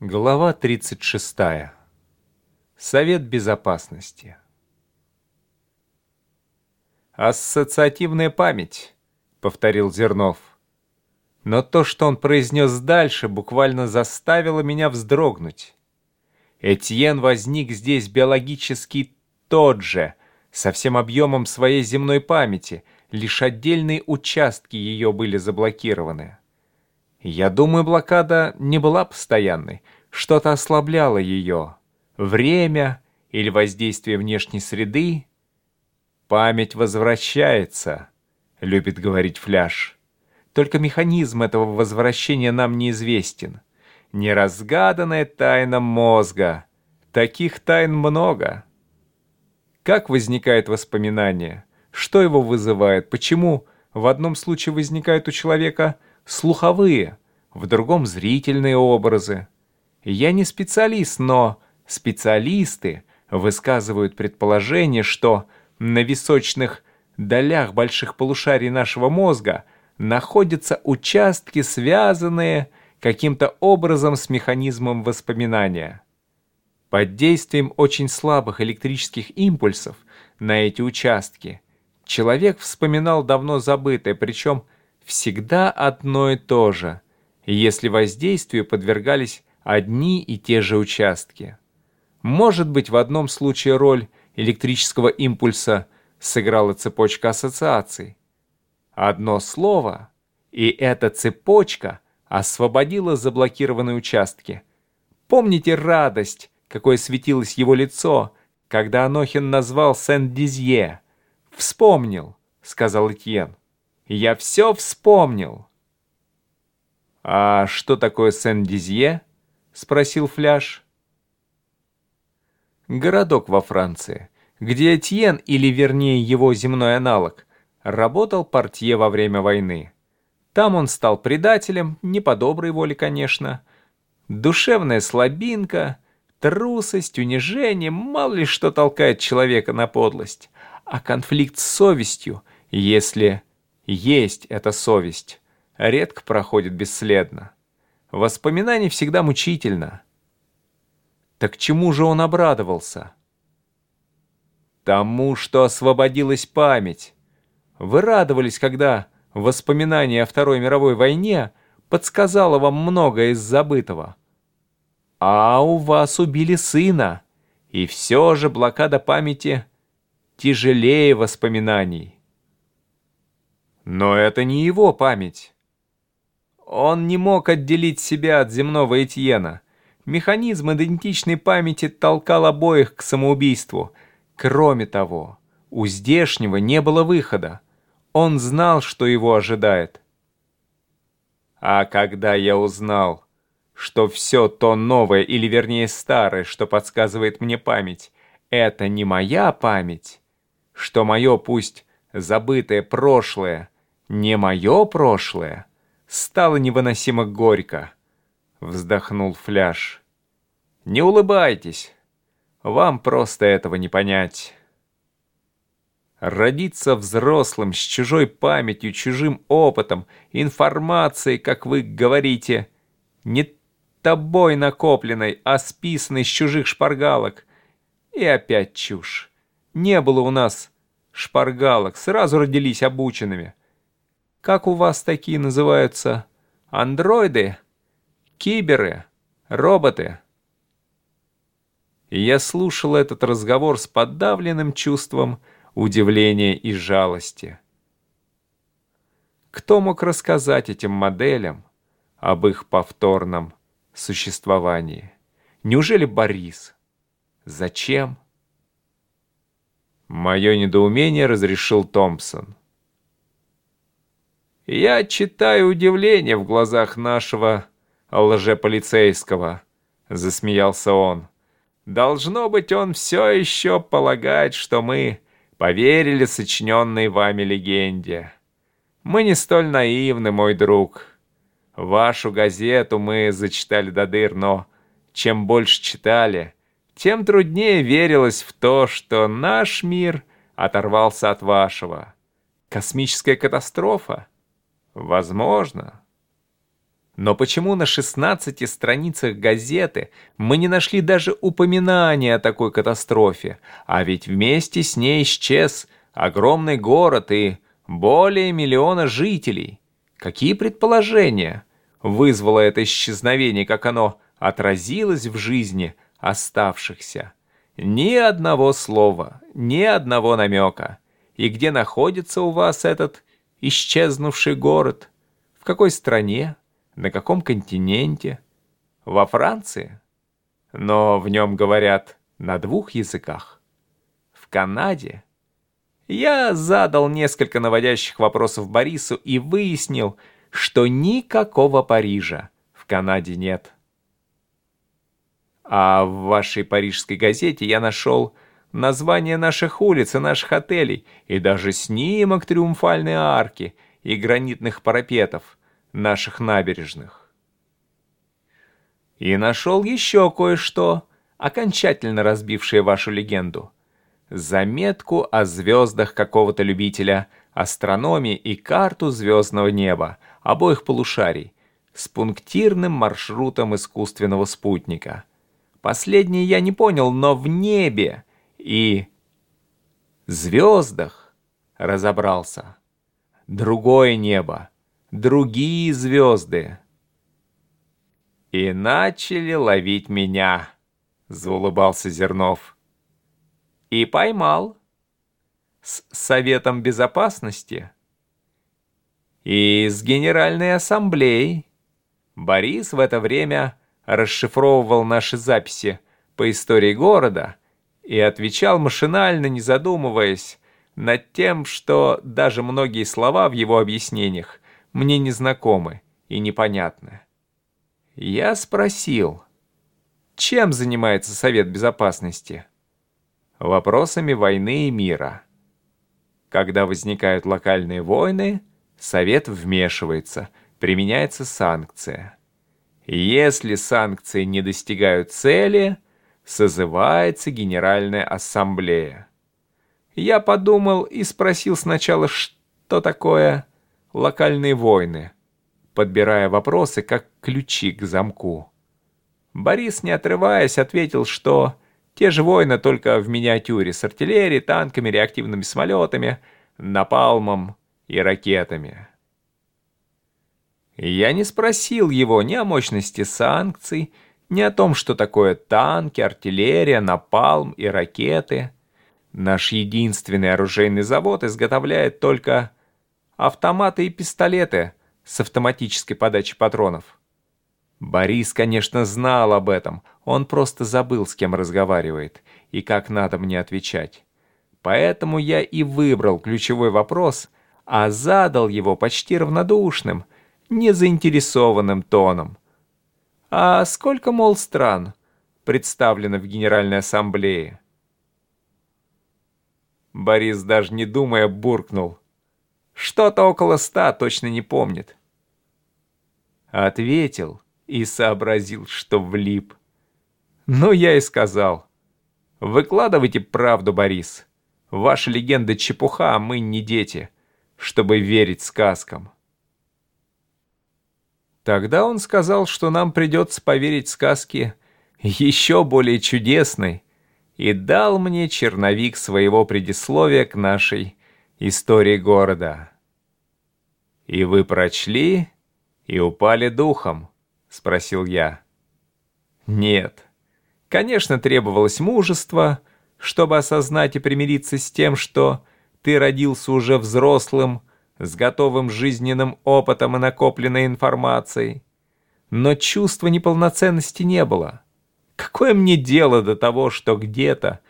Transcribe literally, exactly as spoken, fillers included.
Глава тридцать шестая. Совет Безопасности. «Ассоциативная память», — повторил Зернов. Но то, что он произнес дальше, буквально заставило меня вздрогнуть. Этьен возник здесь биологически тот же, со всем объемом своей земной памяти, лишь отдельные участки ее были заблокированы. Я думаю, блокада не была постоянной, что-то ослабляло ее. Время или воздействие внешней среды. «Память возвращается», — любит говорить Фляж. Только механизм этого возвращения нам неизвестен. Неразгаданная тайна мозга. Таких тайн много. Как возникает воспоминание? Что его вызывает? Почему в одном случае возникают у человека слуховые, в другом зрительные образы? Я не специалист, но специалисты высказывают предположение, что на височных долях больших полушарий нашего мозга находятся участки, связанные каким-то образом с механизмом воспоминания. Под действием очень слабых электрических импульсов на эти участки человек вспоминал давно забытое, причем всегда одно и то же, если воздействию подвергались одни и те же участки. Может быть, в одном случае роль электрического импульса сыграла цепочка ассоциаций. Одно слово, и эта цепочка освободила заблокированные участки. Помните радость, какой светилось его лицо, когда Анохин назвал Сен-Дизье? «Вспомнил», — сказал Этьен. «Я все вспомнил». «А что такое Сен-Дизье?» — спросил Фляж. Городок во Франции, где Этьен, или вернее его земной аналог, работал портье во время войны. Там он стал предателем, не по доброй воле, конечно. Душевная слабинка, трусость, унижение, мало ли что толкает человека на подлость. А конфликт с совестью, если есть эта совесть, редко проходит бесследно. Воспоминание всегда мучительно. Так чему же он обрадовался? Тому, что освободилась память. Вы радовались, когда воспоминание о Второй мировой войне подсказало вам многое из забытого. А у вас убили сына, и все же блокада памяти тяжелее воспоминаний. Но это не его память. Он не мог отделить себя от земного Этьена. Механизм идентичной памяти толкал обоих к самоубийству. Кроме того, у здешнего не было выхода. Он знал, что его ожидает. А когда я узнал, что все то новое, или вернее старое, что подсказывает мне память, это не моя память, что мое, пусть забытое прошлое, не мое прошлое, стало невыносимо горько, вздохнул Фляж. Не улыбайтесь, вам просто этого не понять. Родиться взрослым с чужой памятью, чужим опытом, информацией, как вы говорите, не тобой накопленной, а списанной с чужих шпаргалок. И опять чушь. Не было у нас шпаргалок, сразу родились обученными. Как у вас такие называются? Андроиды? Киберы? Роботы? И я слушал этот разговор с подавленным чувством удивления и жалости. Кто мог рассказать этим моделям об их повторном существовании? Неужели Борис? Зачем? Мое недоумение разрешил Томпсон. Я читаю удивление в глазах нашего лжеполицейского, засмеялся он. Должно быть, он все еще полагает, что мы поверили сочиненной вами легенде. Мы не столь наивны, мой друг. Вашу газету мы зачитали до дыр, но чем больше читали, тем труднее верилось в то, что наш мир оторвался от вашего. Космическая катастрофа? Возможно. Но почему на шестнадцати страницах газеты мы не нашли даже упоминания о такой катастрофе, а ведь вместе с ней исчез огромный город и более миллиона жителей? Какие предположения вызвало это исчезновение, как оно отразилось в жизни оставшихся? Ни одного слова, ни одного намека. И где находится у вас этот исчезнувший город? В какой стране? На каком континенте? Во Франции? Но в нем говорят на двух языках. В Канаде? Я задал несколько наводящих вопросов Борису и выяснил, что никакого Парижа в Канаде нет. А в вашей парижской газете я нашел название наших улиц и наших отелей, и даже снимок Триумфальной арки и гранитных парапетов наших набережных. И нашел еще кое-что, окончательно разбившее вашу легенду. Заметку о звездах какого-то любителя астрономии и карту звездного неба обоих полушарий с пунктирным маршрутом искусственного спутника. Последнее я не понял, но в небе и звездах разобрался. Другое небо, другие звезды. И начали ловить меня, заулыбался Зернов. И поймал. С Советом Безопасности и с Генеральной Ассамблеей. Борис в это время расшифровывал наши записи по истории города и отвечал машинально, не задумываясь, над тем, что даже многие слова в его объяснениях мне незнакомы и непонятны. Я спросил, чем занимается Совет Безопасности? Вопросами войны и мира. Когда возникают локальные войны, Совет вмешивается, применяется санкция. Если санкции не достигают цели, созывается Генеральная Ассамблея. Я подумал и спросил сначала, что такое локальные войны, подбирая вопросы как ключи к замку. Борис, не отрываясь, ответил, что те же войны, только в миниатюре, с артиллерией, танками, реактивными самолетами, напалмом и ракетами. Я не спросил его ни о мощности санкций, ни о том, что такое танки, артиллерия, напалм и ракеты. Наш единственный оружейный завод изготовляет только автоматы и пистолеты с автоматической подачей патронов. Борис, конечно, знал об этом, он просто забыл, с кем разговаривает и как надо мне отвечать. Поэтому я и выбрал ключевой вопрос, а задал его почти равнодушным, незаинтересованным тоном. А сколько, мол, стран представлено в Генеральной Ассамблее? Борис, даже не думая, буркнул. Что-то около ста, точно не помнит. Ответил и сообразил, что влип. Ну, я и сказал. Выкладывайте правду, Борис. Ваша легенда чепуха, а мы не дети, чтобы верить сказкам. Тогда он сказал, что нам придется поверить сказке еще более чудесной, и дал мне черновик своего предисловия к нашей истории города. «И вы прочли и упали духом?» — спросил я. Нет. Конечно, требовалось мужество, чтобы осознать и примириться с тем, что ты родился уже взрослым, с готовым жизненным опытом и накопленной информацией. Но чувства неполноценности не было. Какое мне дело до того, что где-то